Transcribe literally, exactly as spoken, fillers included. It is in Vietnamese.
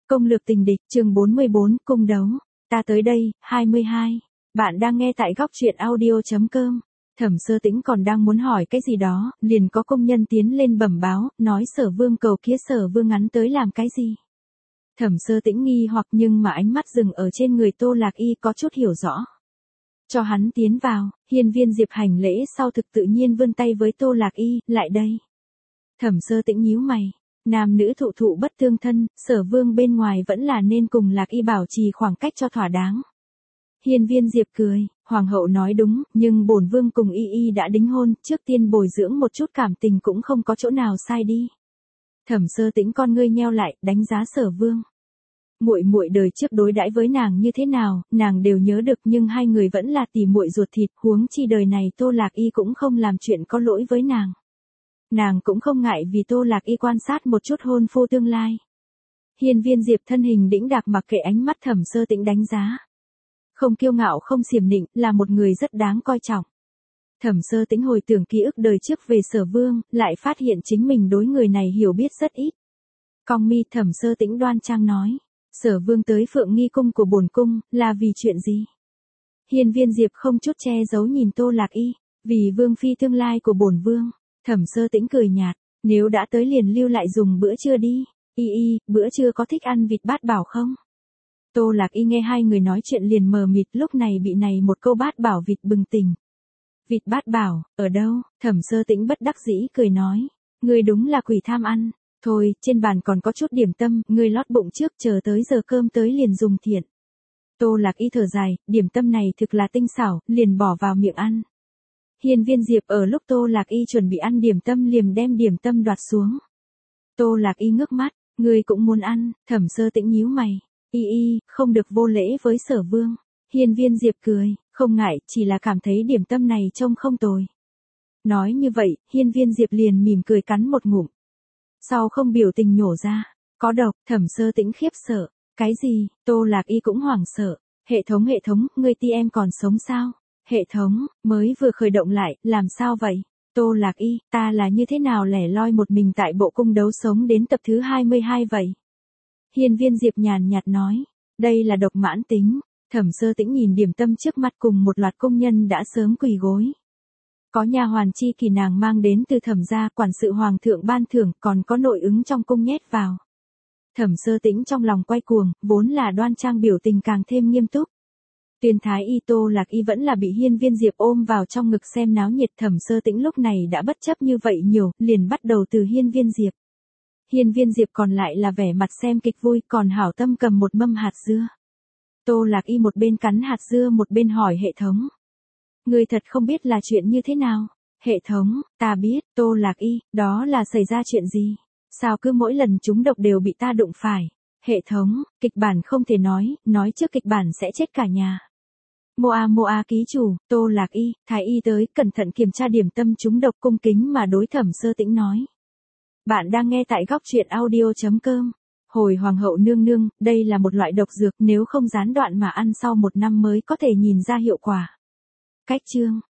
Công lược tình địch, chương bốn mươi bốn, cung đấu. Ta tới đây, hai mươi hai. Bạn đang nghe tại góc truyện audio.com. Thẩm Sơ Tĩnh còn đang muốn hỏi cái gì đó, liền có công nhân tiến lên bẩm báo, nói Sở Vương cầu kia Sở Vương ngắn tới làm cái gì. Thẩm Sơ Tĩnh nghi hoặc nhưng mà ánh mắt dừng ở trên người Tô Lạc Y có chút hiểu rõ. Cho hắn tiến vào, hiên viên Diệp hành lễ sau thực tự nhiên vươn tay với Tô Lạc Y, lại đây. Thẩm Sơ Tĩnh nhíu mày. Nam nữ thụ thụ bất tương thân, Sở Vương bên ngoài vẫn là nên cùng Lạc Y bảo trì khoảng cách cho thỏa đáng. Hiên viên Diệp cười, Hoàng hậu nói đúng, nhưng bổn vương cùng Y Y đã đính hôn, trước tiên bồi dưỡng một chút cảm tình cũng không có chỗ nào sai đi. Thẩm Sơ Tĩnh con ngươi nheo lại, đánh giá Sở Vương. Muội muội đời trước đối đãi với nàng như thế nào, nàng đều nhớ được, nhưng hai người vẫn là tỉ muội ruột thịt, huống chi đời này Tô Lạc Y cũng không làm chuyện có lỗi với nàng. Nàng cũng không ngại vì Tô Lạc Y quan sát một chút hôn phu tương lai. Hiên viên Diệp thân hình đĩnh đạc mặc kệ ánh mắt Thẩm Sơ Tĩnh đánh giá. Không kiêu ngạo không xiểm nịnh, là một người rất đáng coi trọng. Thẩm Sơ Tĩnh hồi tưởng ký ức đời trước về Sở Vương, lại phát hiện chính mình đối người này hiểu biết rất ít. Cong mi Thẩm Sơ Tĩnh đoan trang nói, Sở Vương tới Phượng Nghi cung của bổn cung, là vì chuyện gì? Hiên viên Diệp không chút che giấu nhìn Tô Lạc Y, vì vương phi tương lai của bổn vương. Thẩm Sơ Tĩnh cười nhạt, nếu đã tới liền lưu lại dùng bữa trưa đi. Y Y, bữa trưa có thích ăn vịt bát bảo không? Tô Lạc Y nghe hai người nói chuyện liền mờ mịt, lúc này bị này một câu bát bảo vịt bừng tỉnh. Vịt bát bảo, ở đâu? Thẩm Sơ Tĩnh bất đắc dĩ cười nói, ngươi đúng là quỷ tham ăn. Thôi, trên bàn còn có chút điểm tâm, ngươi lót bụng trước, chờ tới giờ cơm tới liền dùng thiện. Tô Lạc Y thở dài, điểm tâm này thực là tinh xảo, liền bỏ vào miệng ăn. Hiên viên Diệp ở lúc Tô Lạc Y chuẩn bị ăn điểm tâm liền đem điểm tâm đoạt xuống. Tô Lạc Y ngước mắt, ngươi cũng muốn ăn. Thẩm Sơ Tĩnh nhíu mày, Y Y, không được vô lễ với Sở Vương. Hiên viên Diệp cười, không ngại, chỉ là cảm thấy điểm tâm này trông không tồi. Nói như vậy, hiên viên Diệp liền mỉm cười cắn một ngụm. Sau không biểu tình nhổ ra, có độc. Thẩm Sơ Tĩnh khiếp sợ, cái gì? Tô Lạc Y cũng hoảng sợ, hệ thống hệ thống, ngươi ti em còn sống sao? Hệ thống, mới vừa khởi động lại, làm sao vậy? Tô Lạc Y, ta là như thế nào lẻ loi một mình tại bộ cung đấu sống đến tập thứ hai mươi hai vậy? Hiên viên Diệp nhàn nhạt nói, đây là độc mãn tính. Thẩm Sơ Tĩnh nhìn điểm tâm trước mặt cùng một loạt công nhân đã sớm quỳ gối. Có nha hoàn chi kỳ nàng mang đến từ Thẩm gia, quản sự hoàng thượng ban thưởng, còn có nội ứng trong cung nhét vào. Thẩm Sơ Tĩnh trong lòng quay cuồng, vốn là đoan trang biểu tình càng thêm nghiêm túc. Tuyên thái y Tô Lạc Y vẫn là bị hiên viên Diệp ôm vào trong ngực xem náo nhiệt. Thẩm Sơ Tĩnh lúc này đã bất chấp như vậy nhiều, liền bắt đầu từ hiên viên Diệp. Hiên viên Diệp còn lại là vẻ mặt xem kịch vui, còn hảo tâm cầm một mâm hạt dưa. Tô Lạc Y một bên cắn hạt dưa một bên hỏi hệ thống. Ngươi thật không biết là chuyện như thế nào? Hệ thống, ta biết. Tô Lạc Y, đó là xảy ra chuyện gì? Sao cứ mỗi lần chúng độc đều bị ta đụng phải? Hệ thống, kịch bản không thể nói, nói trước kịch bản sẽ chết cả nhà. Moa Moa ký chủ, Tô Lạc Y, thái y tới, cẩn thận kiểm tra điểm tâm chúng độc, cung kính mà đối Thẩm Sơ Tĩnh nói. Bạn đang nghe tại góc truyện audio.com. Hồi hoàng hậu nương nương, đây là một loại độc dược, nếu không gián đoạn mà ăn sau một năm mới có thể nhìn ra hiệu quả. Cách chương,